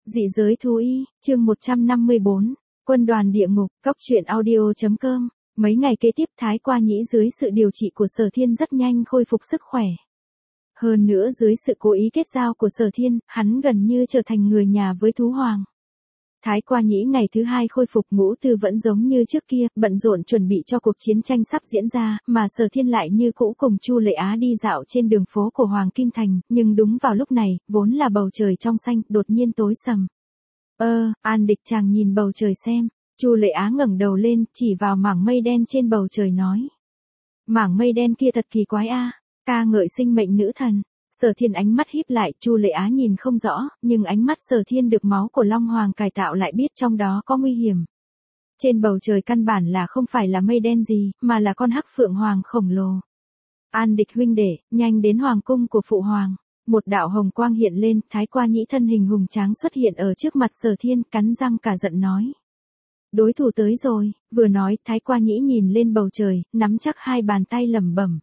Dị giới thú y, chương 154, quân đoàn địa ngục, cóc truyện audio.com. Mấy ngày kế tiếp Thái Qua Nhĩ dưới sự điều trị của Sở Thiên rất nhanh khôi phục sức khỏe. Hơn nữa dưới sự cố ý kết giao của Sở Thiên, hắn gần như trở thành người nhà với thú hoàng. Thái Qua Nhĩ ngày thứ hai khôi phục, Ngũ Tư vẫn giống như trước kia, bận rộn chuẩn bị cho cuộc chiến tranh sắp diễn ra, mà Sở Thiên lại như cũ cùng Chu Lệ Á đi dạo trên đường phố của Hoàng Kim Thành, nhưng đúng vào lúc này, vốn là bầu trời trong xanh, đột nhiên tối sầm. An Địch chàng nhìn bầu trời xem. Chu Lệ Á ngẩng đầu lên, chỉ vào mảng mây đen trên bầu trời nói. Mảng mây đen kia thật kỳ quái a, ca ngợi sinh mệnh nữ thần. Sở Thiên ánh mắt híp lại, Chu Lệ Á nhìn không rõ, nhưng ánh mắt Sở Thiên được máu của Long Hoàng cải tạo lại biết trong đó có nguy hiểm. Trên bầu trời căn bản là không phải là mây đen gì, mà là con hắc phượng hoàng khổng lồ. An Địch huynh đệ, nhanh đến hoàng cung của phụ hoàng. Một đạo hồng quang hiện lên, Thái Qua Nhĩ thân hình hùng tráng xuất hiện ở trước mặt Sở Thiên, cắn răng cả giận nói. Đối thủ tới rồi, vừa nói, Thái Qua Nhĩ nhìn lên bầu trời, nắm chắc hai bàn tay lẩm bẩm.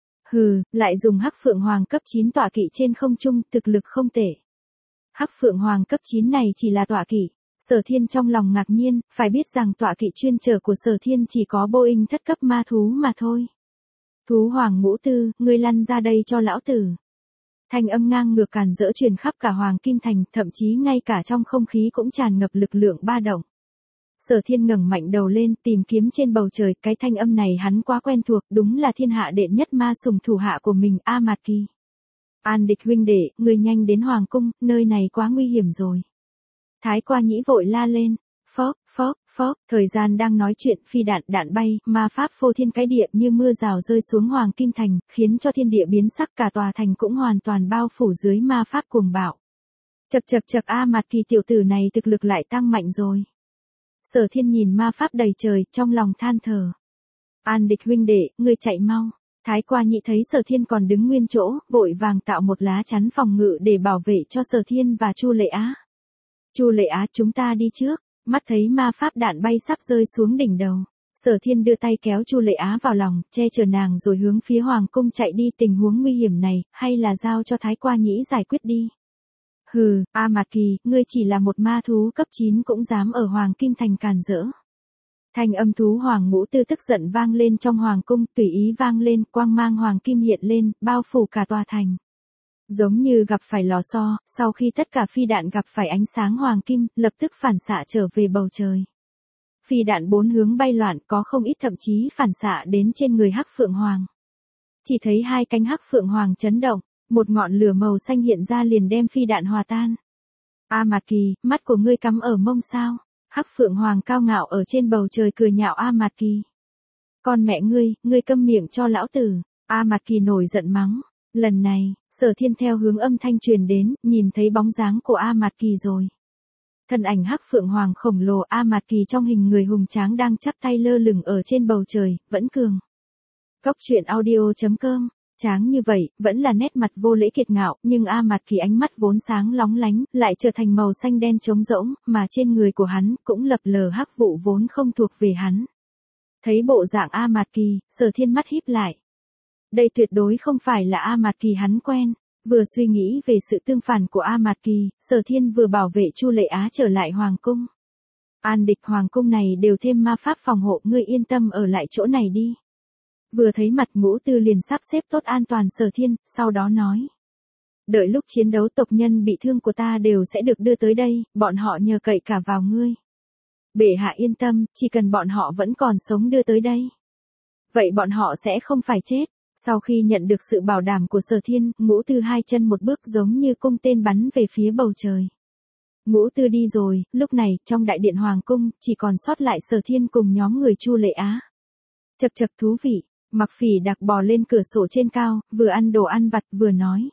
Hừ, lại dùng hắc phượng hoàng cấp 9 tọa kỵ trên không trung, thực lực không tệ. Hắc phượng hoàng cấp 9 này chỉ là tọa kỵ. Sở Thiên trong lòng ngạc nhiên, phải biết rằng tọa kỵ chuyên chở của Sở Thiên chỉ có Boeing thất cấp ma thú mà thôi. Thú hoàng Ngũ Tư, ngươi lăn ra đây cho lão tử. Thanh âm ngang ngược càn rỡ truyền khắp cả Hoàng Kim Thành, thậm chí ngay cả trong không khí cũng tràn ngập lực lượng ba động. Sở Thiên ngẩng mạnh đầu lên, tìm kiếm trên bầu trời, cái thanh âm này hắn quá quen thuộc, đúng là thiên hạ đệ nhất ma sùng thủ hạ của mình, A Mạt Kỳ. An Địch huynh đệ, ngươi nhanh đến hoàng cung, nơi này quá nguy hiểm rồi. Thái Qua Nhĩ vội la lên, phốc, thời gian đang nói chuyện, phi đạn bay, ma pháp phô thiên cái địa như mưa rào rơi xuống Hoàng Kim Thành, khiến cho thiên địa biến sắc, cả tòa thành cũng hoàn toàn bao phủ dưới ma pháp cuồng bạo. Chậc A Mạt Kỳ tiểu tử này thực lực lại tăng mạnh rồi. Sở Thiên nhìn ma pháp đầy trời, trong lòng than thở. An Địch huynh đệ, ngươi chạy mau. Thái Qua Nhĩ thấy Sở Thiên còn đứng nguyên chỗ, vội vàng tạo một lá chắn phòng ngự để bảo vệ cho Sở Thiên và Chu Lệ Á. Chu Lệ Á, chúng ta đi trước. Mắt thấy ma pháp đạn bay sắp rơi xuống đỉnh đầu. Sở Thiên đưa tay kéo Chu Lệ Á vào lòng, che chở nàng rồi hướng phía hoàng cung chạy đi. Tình huống nguy hiểm này, hay là giao cho Thái Qua Nhĩ giải quyết đi. Hừ, A Mạt Kỳ, ngươi chỉ là một ma thú cấp 9 cũng dám ở Hoàng Kim Thành càn rỡ. Thanh âm thú hoàng Ngũ Tư tức giận vang lên trong hoàng cung, tùy ý vang lên, quang mang hoàng kim hiện lên, bao phủ cả tòa thành. Giống như gặp phải lò xo, sau khi tất cả phi đạn gặp phải ánh sáng hoàng kim, lập tức phản xạ trở về bầu trời. Phi đạn bốn hướng bay loạn, có không ít thậm chí phản xạ đến trên người hắc phượng hoàng. Chỉ thấy hai cánh hắc phượng hoàng chấn động. Một ngọn lửa màu xanh hiện ra liền đem phi đạn hòa tan. A Mạt Kỳ, mắt của ngươi cắm ở mông sao? Hắc phượng hoàng cao ngạo ở trên bầu trời cười nhạo A Mạt Kỳ. Con mẹ ngươi câm miệng cho lão tử. A Mạt Kỳ nổi giận mắng. Lần này, Sở Thiên theo hướng âm thanh truyền đến, nhìn thấy bóng dáng của A Mạt Kỳ rồi. Thân ảnh hắc phượng hoàng khổng lồ A Mạt Kỳ trong hình người hùng tráng đang chắp tay lơ lửng ở trên bầu trời, vẫn cường. Cóc truyện audio.com. Tráng như vậy, vẫn là nét mặt vô lễ kiệt ngạo, nhưng A Mạt Kỳ ánh mắt vốn sáng lóng lánh, lại trở thành màu xanh đen trống rỗng, mà trên người của hắn, cũng lập lờ hắc vụ vốn không thuộc về hắn. Thấy bộ dạng A Mạt Kỳ, Sở Thiên mắt híp lại. Đây tuyệt đối không phải là A Mạt Kỳ hắn quen. Vừa suy nghĩ về sự tương phản của A Mạt Kỳ, Sở Thiên vừa bảo vệ Chu Lệ Á trở lại hoàng cung. An Địch, hoàng cung này đều thêm ma pháp phòng hộ, ngươi yên tâm ở lại chỗ này đi. Vừa thấy mặt Ngũ Tư liền sắp xếp tốt an toàn Sở Thiên, sau đó nói. Đợi lúc chiến đấu tộc nhân bị thương của ta đều sẽ được đưa tới đây, bọn họ nhờ cậy cả vào ngươi. Bệ hạ yên tâm, chỉ cần bọn họ vẫn còn sống đưa tới đây. Vậy bọn họ sẽ không phải chết. Sau khi nhận được sự bảo đảm của Sở Thiên, Ngũ Tư hai chân một bước giống như cung tên bắn về phía bầu trời. Ngũ Tư đi rồi, lúc này, trong đại điện hoàng cung, chỉ còn sót lại Sở Thiên cùng nhóm người Chu Lệ Á. Chậc thú vị. Mặc Phỉ Đặc bò lên cửa sổ trên cao, vừa ăn đồ ăn vặt vừa nói.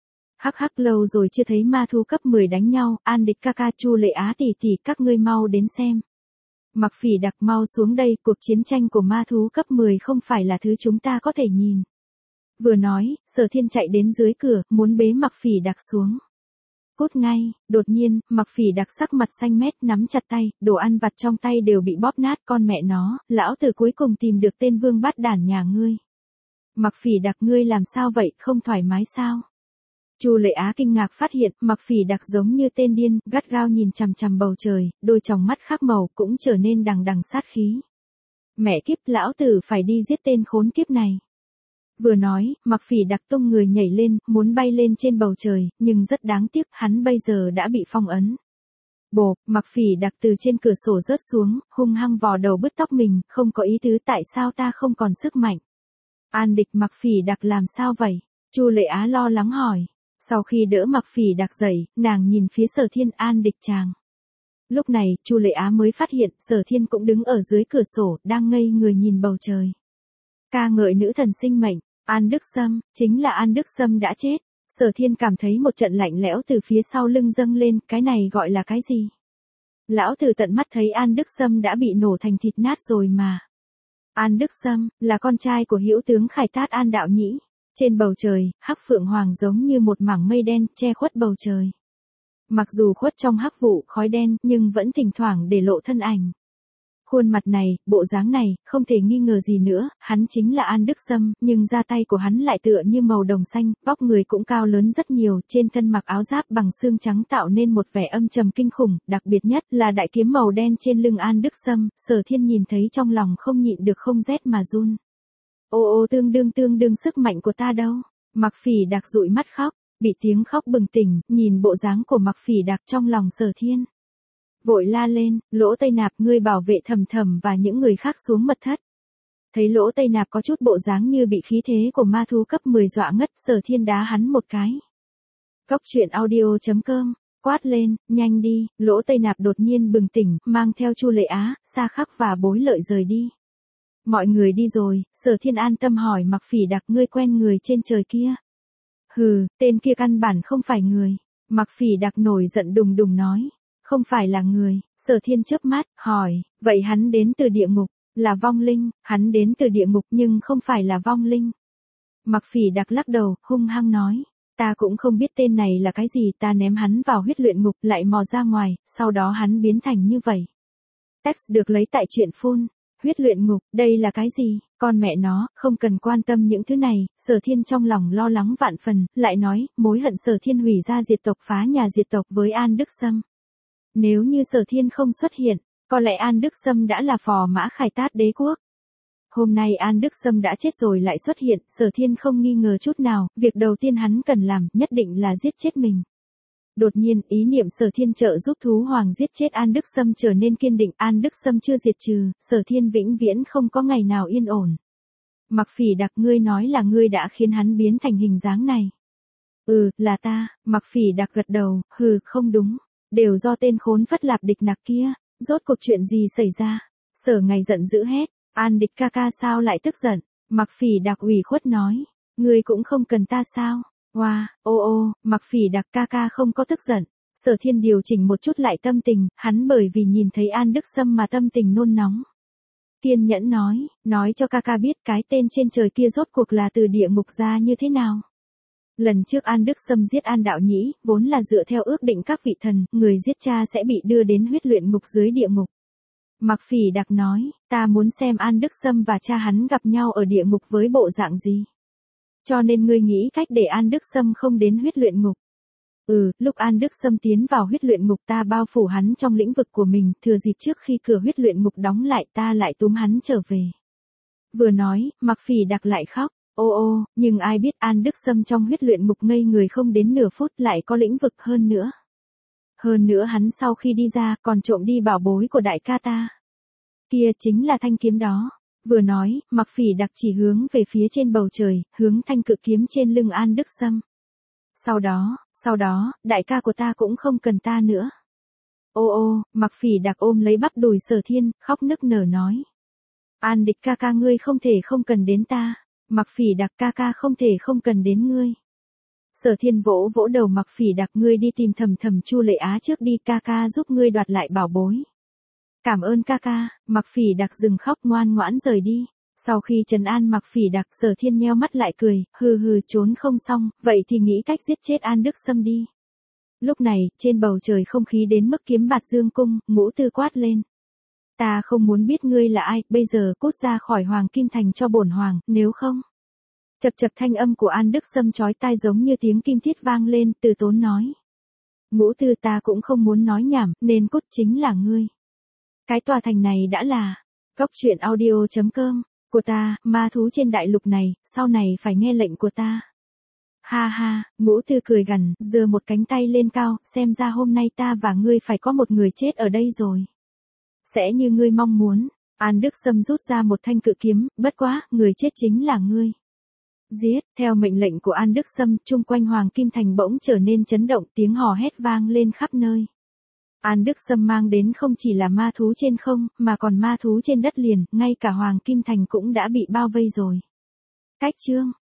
Hắc lâu rồi chưa thấy ma thú cấp 10 đánh nhau, An Địch ca ca, Chu Lệ Á tỷ tỷ, các ngươi mau đến xem. Mặc Phỉ Đặc mau xuống đây, cuộc chiến tranh của ma thú cấp 10 không phải là thứ chúng ta có thể nhìn. Vừa nói, Sở Thiên chạy đến dưới cửa, muốn bế Mặc Phỉ Đặc xuống. Cút ngay, đột nhiên, Mặc Phỉ Đặc sắc mặt xanh mét nắm chặt tay, đồ ăn vặt trong tay đều bị bóp nát, con mẹ nó, lão tử cuối cùng tìm được tên vương bát đản nhà ngươi. Mặc Phỉ Đặc, ngươi làm sao vậy, không thoải mái sao? Chu Lệ Á kinh ngạc phát hiện, Mặc Phỉ Đặc giống như tên điên, gắt gao nhìn chằm chằm bầu trời, đôi tròng mắt khác màu cũng trở nên đằng đằng sát khí. Mẹ kiếp, lão tử phải đi giết tên khốn kiếp này. Vừa nói, Mặc Phỉ Đặc tung người nhảy lên, muốn bay lên trên bầu trời, nhưng rất đáng tiếc, hắn bây giờ đã bị phong ấn. Bộp, Mặc Phỉ Đặc từ trên cửa sổ rớt xuống, hung hăng vò đầu bứt tóc mình, không có ý tứ, tại sao ta không còn sức mạnh. An Địch, Mặc Phỉ Đặc làm sao vậy? Chu Lệ Á lo lắng hỏi. Sau khi đỡ Mặc Phỉ Đặc dậy, nàng nhìn phía Sở Thiên. An Địch chàng. Lúc này, Chu Lệ Á mới phát hiện, Sở Thiên cũng đứng ở dưới cửa sổ, đang ngây người nhìn bầu trời. Ca ngợi nữ thần sinh mệnh, An Đức Sâm, chính là An Đức Sâm đã chết. Sở Thiên cảm thấy một trận lạnh lẽo từ phía sau lưng dâng lên, cái này gọi là cái gì? Lão tử tận mắt thấy An Đức Sâm đã bị nổ thành thịt nát rồi mà. An Đức Sâm, là con trai của hữu tướng Khải Tát An Đạo Nhĩ. Trên bầu trời, hắc phượng hoàng giống như một mảng mây đen, che khuất bầu trời. Mặc dù khuất trong hắc vụ, khói đen, nhưng vẫn thỉnh thoảng để lộ thân ảnh. Khuôn mặt này, bộ dáng này, không thể nghi ngờ gì nữa, hắn chính là An Đức Sâm, nhưng da tay của hắn lại tựa như màu đồng xanh, vóc người cũng cao lớn rất nhiều, trên thân mặc áo giáp bằng xương trắng tạo nên một vẻ âm trầm kinh khủng, đặc biệt nhất là đại kiếm màu đen trên lưng An Đức Sâm, Sở Thiên nhìn thấy trong lòng không nhịn được không rét mà run. Ô tương đương sức mạnh của ta đâu. Mặc Phỉ Đặc dụi mắt khóc, bị tiếng khóc bừng tỉnh, nhìn bộ dáng của Mặc Phỉ Đặc trong lòng Sở Thiên. Vội la lên, Lỗ Tây Nạp, ngươi bảo vệ Thầm Thầm và những người khác xuống mật thất. Thấy Lỗ Tây Nạp có chút bộ dáng như bị khí thế của ma thú cấp 10 dọa ngất, Sở Thiên đá hắn một cái. Cốc truyện audio.com, quát lên, nhanh đi. Lỗ Tây Nạp đột nhiên bừng tỉnh, mang theo Chu Lệ Á, Sa Khắc và Bối Lợi rời đi. Mọi người đi rồi, Sở Thiên an tâm hỏi Mặc Phỉ Đặc, ngươi quen người trên trời kia? Hừ, tên kia căn bản không phải người. Mặc Phỉ Đặc nổi giận đùng đùng nói. Không phải là người. Sở Thiên chớp mắt, hỏi, vậy hắn đến từ địa ngục, là vong linh. Hắn đến từ địa ngục nhưng không phải là vong linh. Mặc Phỉ Đặc lắc đầu, hung hăng nói. Ta cũng không biết tên này là cái gì, ta ném hắn vào huyết luyện ngục lại mò ra ngoài, sau đó hắn biến thành như vậy. Text được lấy tại truyện phun. Huyết luyện ngục, đây là cái gì? Con mẹ nó, không cần quan tâm những thứ này. Sở Thiên trong lòng lo lắng vạn phần, lại nói, mối hận Sở Thiên hủy ra diệt tộc phá nhà diệt tộc với An Đức Sâm. Nếu như Sở Thiên không xuất hiện, có lẽ An Đức Sâm đã là phò mã Khải Tát đế quốc. Hôm nay An Đức Sâm đã chết rồi lại xuất hiện, Sở Thiên không nghi ngờ chút nào, việc đầu tiên hắn cần làm, nhất định là giết chết mình. Đột nhiên, ý niệm Sở Thiên trợ giúp thú hoàng giết chết An Đức Sâm trở nên kiên định. An Đức Sâm chưa diệt trừ, Sở Thiên vĩnh viễn không có ngày nào yên ổn. Mặc Phỉ Đặc, ngươi nói là ngươi đã khiến hắn biến thành hình dáng này. Ừ, là ta. Mặc Phỉ Đặc gật đầu, hừ, không đúng. Đều do tên khốn Phất Lạp Địch Nặc kia. Rốt cuộc chuyện gì xảy ra? Sở Ngày giận dữ hét. An Địch ca ca sao lại tức giận? Mặc Phỉ Đặc ủy khuất nói. Ngươi cũng không cần ta sao? Wow, Mặc Phỉ Đặc ca ca không có tức giận. Sở Thiên điều chỉnh một chút lại tâm tình, hắn bởi vì nhìn thấy An Đức Sâm mà tâm tình nôn nóng. Kiên nhẫn nói cho ca ca biết cái tên trên trời kia rốt cuộc là từ địa ngục ra như thế nào. Lần trước An Đức Sâm giết An Đạo Nhĩ, vốn là dựa theo ước định các vị thần, người giết cha sẽ bị đưa đến huyết luyện ngục dưới địa ngục. Mặc Phỉ Đặc nói, ta muốn xem An Đức Sâm và cha hắn gặp nhau ở địa ngục với bộ dạng gì. Cho nên ngươi nghĩ cách để An Đức Sâm không đến huyết luyện ngục. Lúc An Đức Sâm tiến vào huyết luyện ngục ta bao phủ hắn trong lĩnh vực của mình, thừa dịp trước khi cửa huyết luyện ngục đóng lại ta lại túm hắn trở về. Vừa nói, Mặc Phỉ Đặc lại khóc. Nhưng ai biết An Đức Sâm trong huyết luyện ngục ngây người không đến nửa phút lại có lĩnh vực hơn nữa. Hơn nữa hắn sau khi đi ra còn trộm đi bảo bối của đại ca ta. Kia chính là thanh kiếm đó. Vừa nói, Mặc Phỉ Đặc chỉ hướng về phía trên bầu trời, hướng thanh cự kiếm trên lưng An Đức Sâm. Sau đó, đại ca của ta cũng không cần ta nữa. Mặc Phỉ Đặc ôm lấy bắp đùi Sở Thiên, khóc nức nở nói. An Địch ca ca ngươi không thể không cần đến ta. Mặc Phỉ Đặc ca ca không thể không cần đến ngươi. Sở Thiên vỗ vỗ đầu Mặc Phỉ Đặc, ngươi đi tìm Thầm Chu Lệ Á trước đi, ca ca giúp ngươi đoạt lại bảo bối. Cảm ơn ca ca. Mặc Phỉ Đặc dừng khóc ngoan ngoãn rời đi. Sau khi trấn an Mặc Phỉ Đặc, Sở Thiên nheo mắt lại cười, hừ trốn không xong, vậy thì nghĩ cách giết chết An Đức Sâm đi. Lúc này, trên bầu trời không khí đến mức kiếm bạt dương cung, Ngũ Tư quát lên. Ta không muốn biết ngươi là ai, bây giờ cút ra khỏi Hoàng Kim Thành cho bổn hoàng, nếu không. Chập chập thanh âm của An Đức Sâm chói tai giống như tiếng kim thiết vang lên, Từ Tốn nói. Ngũ Tư ta cũng không muốn nói nhảm, nên cốt chính là ngươi. Cái tòa thành này đã là cóc truyện audio.com của ta, ma thú trên đại lục này, sau này phải nghe lệnh của ta. Ha ha, Ngũ Tư cười gằn, giơ một cánh tay lên cao, xem ra hôm nay ta và ngươi phải có một người chết ở đây rồi. Sẽ như ngươi mong muốn. An Đức Sâm rút ra một thanh cự kiếm, bất quá, người chết chính là ngươi. Giết, theo mệnh lệnh của An Đức Sâm, chung quanh Hoàng Kim Thành bỗng trở nên chấn động, tiếng hò hét vang lên khắp nơi. An Đức Sâm mang đến không chỉ là ma thú trên không, mà còn ma thú trên đất liền, ngay cả Hoàng Kim Thành cũng đã bị bao vây rồi. Cách chương